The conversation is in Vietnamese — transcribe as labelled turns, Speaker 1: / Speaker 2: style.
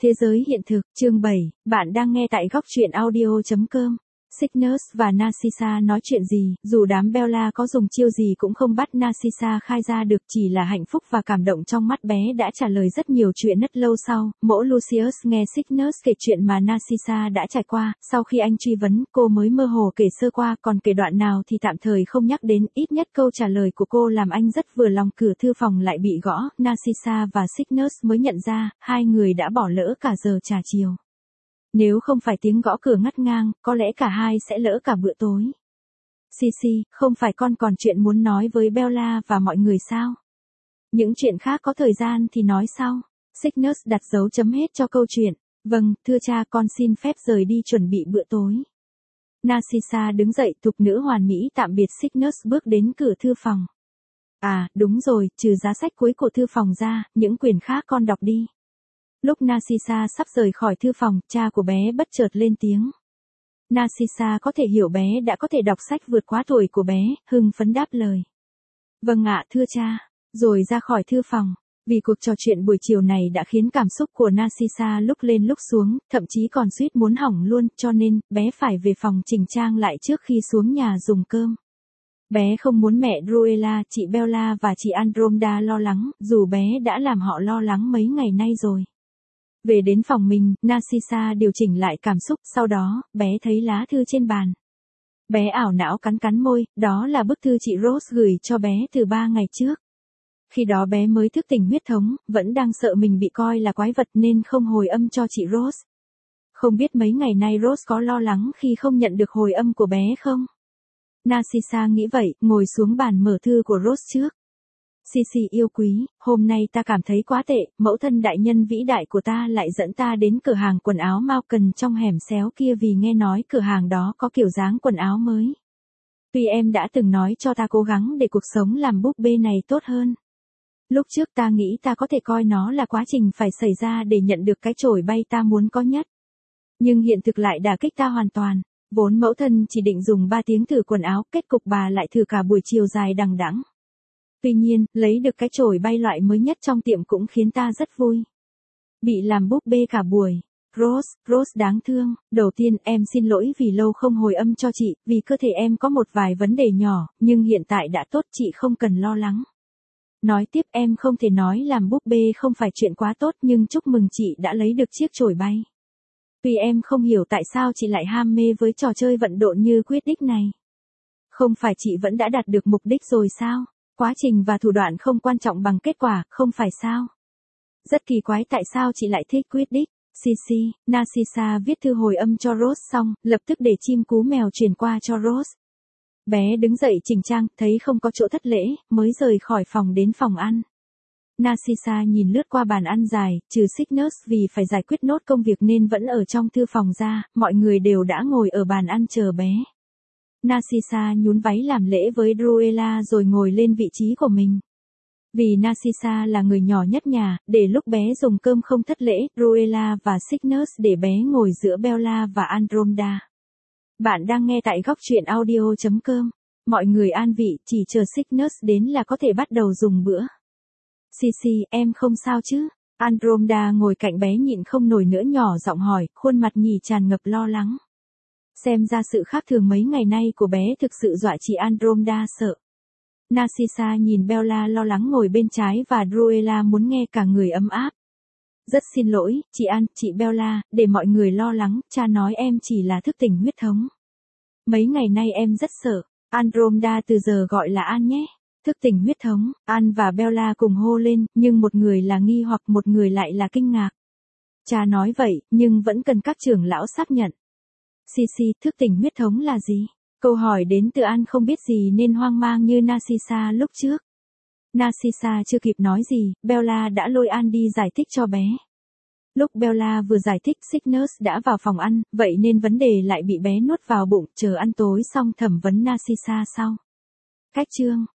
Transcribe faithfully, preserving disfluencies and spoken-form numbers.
Speaker 1: Thế giới hiện thực, chương bảy, bạn đang nghe tại góc truyện audio chấm com. Cygnus và Narcissa nói chuyện gì, dù đám Bella có dùng chiêu gì cũng không bắt Narcissa khai ra được, chỉ là hạnh phúc và cảm động trong mắt bé đã trả lời rất nhiều chuyện. Rất lâu sau, mỗ Lucius nghe Cygnus kể chuyện mà Narcissa đã trải qua, sau khi anh truy vấn, cô mới mơ hồ kể sơ qua, còn kể đoạn nào thì tạm thời không nhắc đến, ít nhất câu trả lời của cô làm anh rất vừa lòng. Cửa thư phòng lại bị gõ, Narcissa và Cygnus mới nhận ra, hai người đã bỏ lỡ cả giờ trà chiều. Nếu không phải tiếng gõ cửa ngắt ngang, có lẽ cả hai sẽ lỡ cả bữa tối. Sisi, không phải con còn chuyện muốn nói với Bella và mọi người sao? Những chuyện khác có thời gian thì nói sau. Cygnus đặt dấu chấm hết cho câu chuyện. Vâng, thưa cha, con xin phép rời đi chuẩn bị bữa tối. Narcissa đứng dậy, thục nữ hoàn mỹ tạm biệt Cygnus bước đến cửa thư phòng. À, đúng rồi, trừ giá sách cuối của thư phòng ra, những quyển khác con đọc đi. Lúc Narcissa sắp rời khỏi thư phòng, cha của bé bất chợt lên tiếng. Narcissa có thể hiểu bé đã có thể đọc sách vượt quá tuổi của bé, hưng phấn đáp lời. Vâng ạ, thưa cha, rồi ra khỏi thư phòng. Vì cuộc trò chuyện buổi chiều này đã khiến cảm xúc của Narcissa lúc lên lúc xuống, thậm chí còn suýt muốn hỏng luôn, cho nên, bé phải về phòng chỉnh trang lại trước khi xuống nhà dùng cơm. Bé không muốn mẹ Druella, chị Bella và chị Andromeda lo lắng, dù bé đã làm họ lo lắng mấy ngày nay rồi. Về đến phòng mình, Narcissa điều chỉnh lại cảm xúc, sau đó, bé thấy lá thư trên bàn. Bé ảo não cắn cắn môi, đó là bức thư chị Rose gửi cho bé từ ba ngày trước. Khi đó bé mới thức tỉnh huyết thống, vẫn đang sợ mình bị coi là quái vật nên không hồi âm cho chị Rose. Không biết mấy ngày nay Rose có lo lắng khi không nhận được hồi âm của bé không? Narcissa nghĩ vậy, ngồi xuống bàn mở thư của Rose trước. Sisi yêu quý, hôm nay ta cảm thấy quá tệ, mẫu thân đại nhân vĩ đại của ta lại dẫn ta đến cửa hàng quần áo Malcolm trong hẻm xéo kia vì nghe nói cửa hàng đó có kiểu dáng quần áo mới. Tuy em đã từng nói cho ta cố gắng để cuộc sống làm búp bê này tốt hơn. Lúc trước ta nghĩ ta có thể coi nó là quá trình phải xảy ra để nhận được cái chổi bay ta muốn có nhất. Nhưng hiện thực lại đả kích ta hoàn toàn. Vốn mẫu thân chỉ định dùng ba tiếng thử quần áo, kết cục bà lại thử cả buổi chiều dài đằng đẵng. Tuy nhiên, lấy được cái chổi bay loại mới nhất trong tiệm cũng khiến ta rất vui. Bị làm búp bê cả buổi. Rose, Rose đáng thương, đầu tiên em xin lỗi vì lâu không hồi âm cho chị, vì cơ thể em có một vài vấn đề nhỏ, nhưng hiện tại đã tốt, chị không cần lo lắng. Nói tiếp, em không thể nói làm búp bê không phải chuyện quá tốt, nhưng chúc mừng chị đã lấy được chiếc chổi bay. Tuy em không hiểu tại sao chị lại ham mê với trò chơi vận độn như Quidditch này. Không phải chị vẫn đã đạt được mục đích rồi sao? Quá trình và thủ đoạn không quan trọng bằng kết quả, không phải sao? Rất kỳ quái tại sao chị lại thích Quidditch. Sisi, Narcissa viết thư hồi âm cho Rose xong, lập tức để chim cú mèo truyền qua cho Rose. Bé đứng dậy chỉnh trang, thấy không có chỗ thất lễ, mới rời khỏi phòng đến phòng ăn. Narcissa nhìn lướt qua bàn ăn dài, trừ Cygnus vì phải giải quyết nốt công việc nên vẫn ở trong thư phòng ra, mọi người đều đã ngồi ở bàn ăn chờ bé. Narcissa nhún váy làm lễ với Druella rồi ngồi lên vị trí của mình. Vì Narcissa là người nhỏ nhất nhà, để lúc bé dùng cơm không thất lễ, Druella và Cygnus để bé ngồi giữa Bella và Andromeda. Bạn đang nghe tại góc truyện audio chấm com. Mọi người an vị, chỉ chờ Cygnus đến là có thể bắt đầu dùng bữa. Sisi, em không sao chứ? Andromeda ngồi cạnh bé nhịn không nổi nữa nhỏ giọng hỏi, khuôn mặt nhì tràn ngập lo lắng. Xem ra sự khác thường mấy ngày nay của bé thực sự dọa chị Andromeda sợ. Narcissa nhìn Bella lo lắng ngồi bên trái và Druella muốn nghe cả người ấm áp. Rất xin lỗi, chị An, chị Bella, để mọi người lo lắng, cha nói em chỉ là thức tỉnh huyết thống. Mấy ngày nay em rất sợ. Andromeda từ giờ gọi là An nhé. Thức tỉnh huyết thống, An và Bella cùng hô lên, nhưng một người là nghi hoặc một người lại là kinh ngạc. Cha nói vậy, nhưng vẫn cần các trưởng lão xác nhận. Sisi, thức tỉnh huyết thống là gì? Câu hỏi đến từ An không biết gì nên hoang mang như Narcissa lúc trước. Narcissa chưa kịp nói gì, Bella đã lôi An đi giải thích cho bé. Lúc Bella vừa giải thích, Cygnus đã vào phòng ăn, vậy nên vấn đề lại bị bé nuốt vào bụng, chờ ăn tối xong thẩm vấn Narcissa sau. Cách chương,